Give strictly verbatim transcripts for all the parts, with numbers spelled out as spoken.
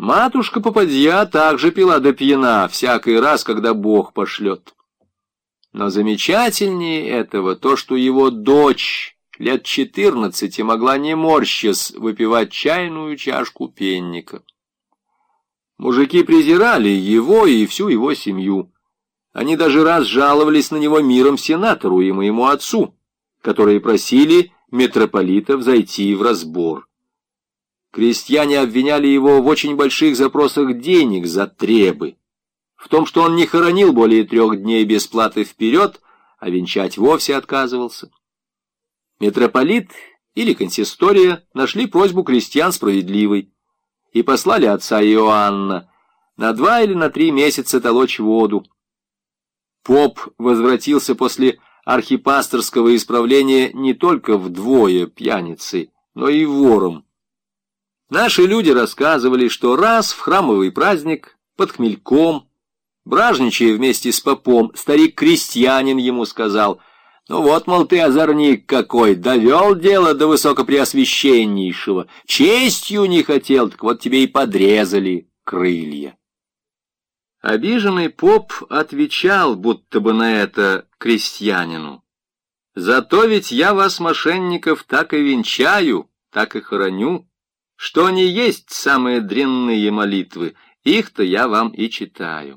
Матушка попадья также пила до пьяна всякий раз, когда Бог пошлет. Но замечательнее этого то, что его дочь лет четырнадцати могла не морщась выпивать чайную чашку пенника. Мужики презирали его и всю его семью. Они даже раз жаловались на него миром сенатору и моему отцу, которые просили митрополита взойти в разбор. Крестьяне обвиняли его в очень больших запросах денег за требы, в том, что он не хоронил более трех дней без платы вперед, а венчать вовсе отказывался. Митрополит или консистория нашли просьбу крестьян справедливой и послали отца Иоанна на два или на три месяца толочь воду. Поп возвратился после архипасторского исправления не только вдвое пьяницей, но и вором. Наши люди рассказывали, что раз в храмовый праздник под хмельком, бражничая вместе с попом, старик-крестьянин ему сказал: «Ну вот, мол, ты озорник какой, довел дело до высокопреосвященнейшего, честью не хотел, так вот тебе и подрезали крылья». Обиженный поп отвечал, будто бы на это крестьянину: «Зато ведь я вас, мошенников, так и венчаю, так и хороню, что не есть самые дрянные молитвы, их-то я вам и читаю».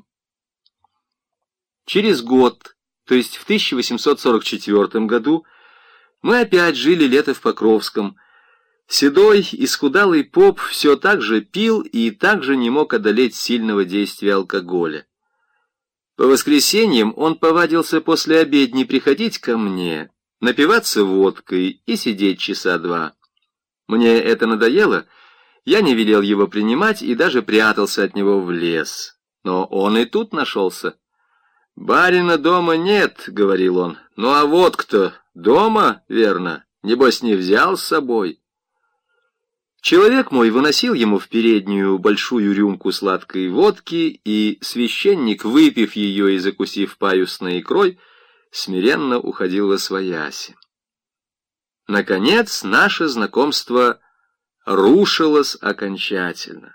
Через год, то есть в тысяча восемьсот сорок четвёртом году, мы опять жили лето в Покровском. Седой, исхудалый поп все так же пил и так же не мог одолеть сильного действия алкоголя. По воскресеньям он повадился после обедни приходить ко мне, напиваться водкой и сидеть часа два. Мне это надоело, я не велел его принимать и даже прятался от него в лес. Но он и тут нашелся. «Барина дома нет», — говорил он. «Ну а водка-то дома, верно? Небось, не взял с собой». Человек мой выносил ему в переднюю большую рюмку сладкой водки, и священник, выпив ее и закусив паюсной икрой, смиренно уходил восвояси. Наконец, наше знакомство рушилось окончательно.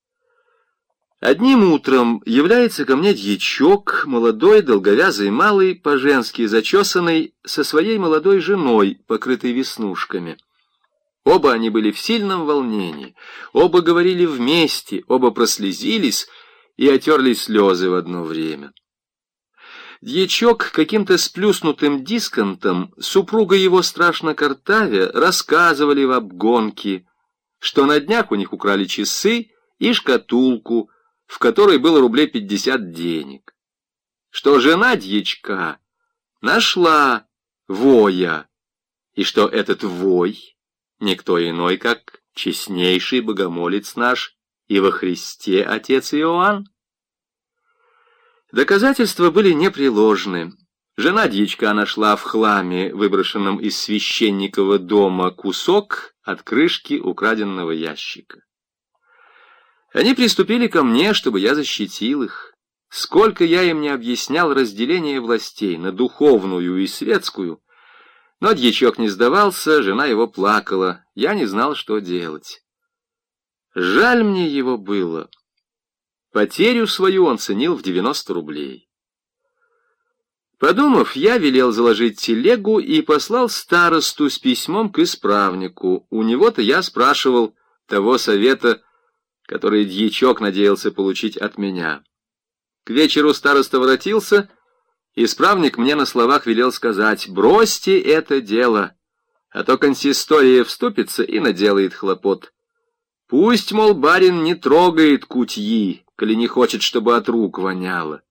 Одним утром является ко мне дьячок, молодой, долговязый, малый, по-женски зачесанный, со своей молодой женой, покрытой веснушками. Оба они были в сильном волнении, оба говорили вместе, оба прослезились и отерли слезы в одно время. Дьячок каким-то сплюснутым дисконтом, супруга его страшно картавя, рассказывали в обгонке, что на днях у них украли часы и шкатулку, в которой было рублей пятьдесят денег, что жена дьячка нашла воя, и что этот вой никто иной, как честнейший богомолец наш и во Христе отец Иоанн. Доказательства были непреложны. Жена дьячка нашла в хламе, выброшенном из священникова дома, кусок от крышки украденного ящика. Они приступили ко мне, чтобы я защитил их. Сколько я им не объяснял разделение властей на духовную и светскую, но дьячок не сдавался, жена его плакала, я не знал, что делать. Жаль мне его было. Потерю свою он ценил в девяносто рублей. Подумав, я велел заложить телегу и послал старосту с письмом к исправнику. У него-то я спрашивал того совета, который дьячок надеялся получить от меня. К вечеру староста воротился. Исправник мне на словах велел сказать: «Бросьте это дело, а то консистория вступится и наделает хлопот. Пусть, мол, барин не трогает кутьи, коли не хочет, чтобы от рук воняло».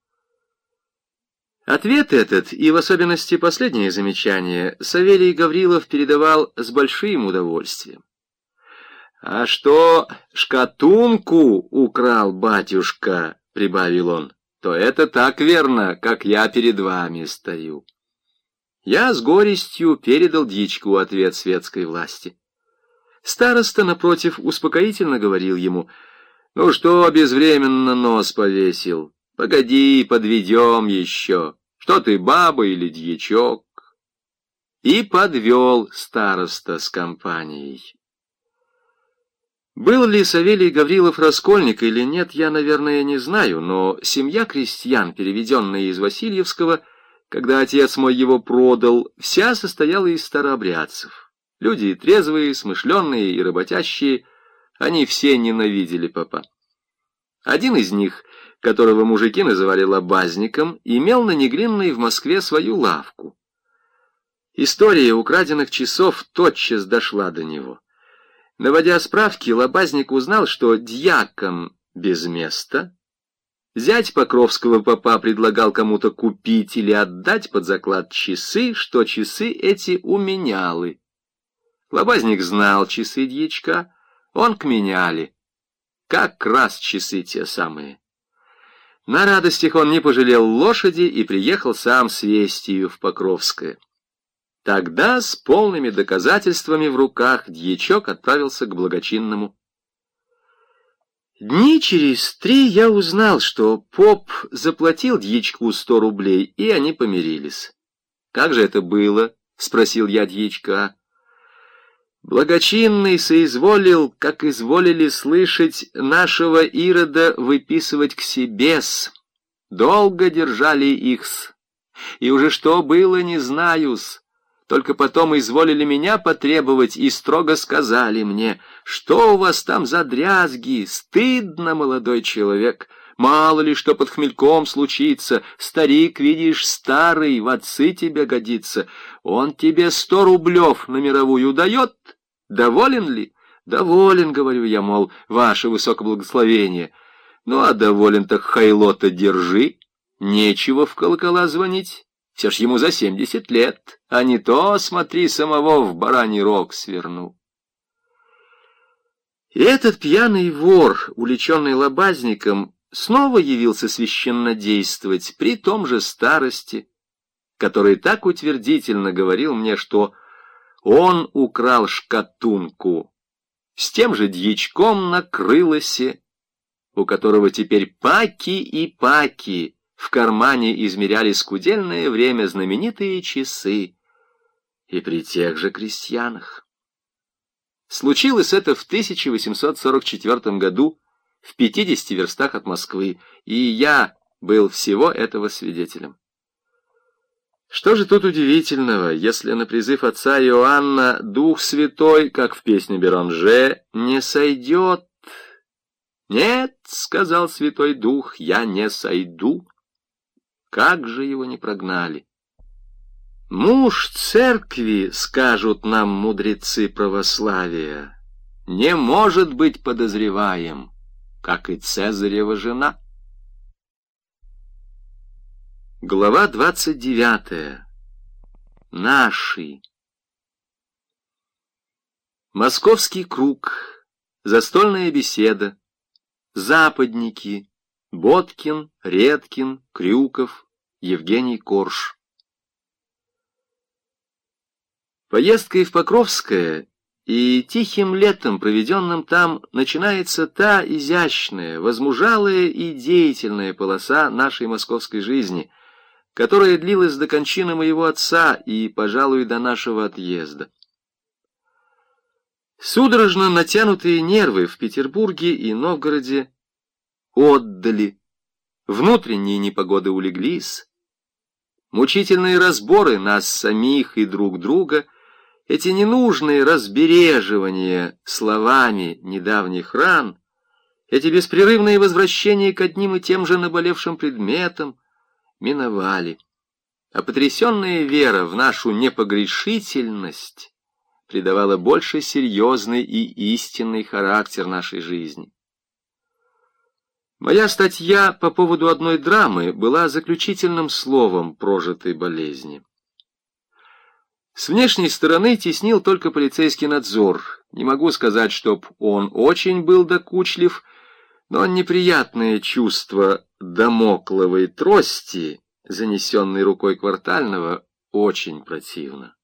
Ответ этот, и в особенности последнее замечание, Савелий Гаврилов передавал с большим удовольствием. «А что шкатунку украл батюшка, — прибавил он, — то это так верно, как я перед вами стою». Я с горестью передал дьячку ответ светской власти. Староста, напротив, успокоительно говорил ему: «Ну что безвременно нос повесил? Погоди, подведем еще. Что ты, баба или дьячок?» И подвел староста с компанией. Был ли Савелий Гаврилов раскольник или нет, я, наверное, не знаю, но семья крестьян, переведенная из Васильевского, когда отец мой его продал, вся состояла из старообрядцев. Люди трезвые, смышленые и работящие, они все ненавидели попа. Один из них, которого мужики называли лобазником, имел на Неглинной в Москве свою лавку. История украденных часов тотчас дошла до него. Наводя справки, лобазник узнал, что дьякон без места. Зять Покровского попа предлагал кому-то купить или отдать под заклад часы, что часы эти уменялы. Лобазник знал часы дьячка, он к меняли. Как раз часы те самые. На радостях он не пожалел лошади и приехал сам с вестью в Покровское. Тогда с полными доказательствами в руках дьячок отправился к благочинному. Дни через три я узнал, что поп заплатил дьячку сто рублей, и они помирились. «Как же это было?» — спросил я дьячка. «Благочинный соизволил, как изволили слышать, нашего Ирода выписывать к себе-с. Долго держали их-с, и уже что было, не знаю-с. Только потом изволили меня потребовать и строго сказали мне, что у вас там за дрязги, стыдно, молодой человек, мало ли что под хмельком случится, старик, видишь, старый, в отцы тебе годится, он тебе сто рублев на мировую дает, доволен ли? Доволен, говорю я, мол, ваше высокоблагословение. Ну, а доволен так хайло-то держи, нечего в колокола звонить. Все ж ему за семьдесят лет, а не то, смотри, самого в бараний рог сверну. И этот пьяный вор, уличенный лобазником, снова явился священнодействовать при том же старости, который так утвердительно говорил мне, что он украл шкатунку с тем же дьячком на крылосе, у которого теперь паки и паки в кармане измеряли скудельное время знаменитые часы, и при тех же крестьянах. Случилось это в тысяча восемьсот сорок четвёртом году в пятидесяти верстах от Москвы, и я был всего этого свидетелем. Что же тут удивительного, если на призыв отца Иоанна Дух Святой, как в песне Беранже, не сойдет? «Нет, — сказал Святой Дух, — я не сойду». Как же его не прогнали? Муж церкви, скажут нам мудрецы православия, не может быть подозреваем, как и Цезарева жена. Глава двадцать девятая. Наши. Московский круг, застольная беседа, западники, Боткин, Редкин, Крюков, Евгений Корж. Поездкой в Покровское и тихим летом, проведенным там, начинается та изящная, возмужалая и деятельная полоса нашей московской жизни, которая длилась до кончины моего отца и, пожалуй, до нашего отъезда. Судорожно натянутые нервы в Петербурге и Новгороде отдали, внутренние непогоды улеглись, мучительные разборы нас самих и друг друга, эти ненужные разбереживания словами недавних ран, эти беспрерывные возвращения к одним и тем же наболевшим предметам миновали, а потрясенная вера в нашу непогрешительность придавала больше серьезный и истинный характер нашей жизни. Моя статья по поводу одной драмы была заключительным словом прожитой болезни. С внешней стороны теснил только полицейский надзор. Не могу сказать, чтоб он очень был докучлив, но неприятное чувство дамокловой трости, занесенной рукой Квартального, очень противно.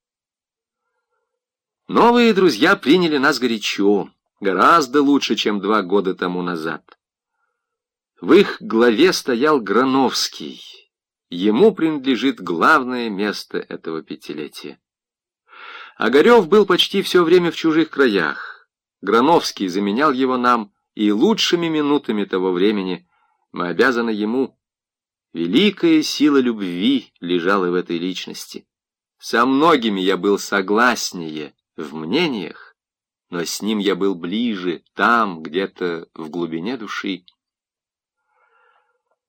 Новые друзья приняли нас горячо, гораздо лучше, чем два года тому назад. В их главе стоял Грановский. Ему принадлежит главное место этого пятилетия. Огарев был почти все время в чужих краях. Грановский заменял его нам, и лучшими минутами того времени мы обязаны ему. Великая сила любви лежала в этой личности. Со многими я был согласнее в мнениях, но с ним я был ближе, там, где-то в глубине души.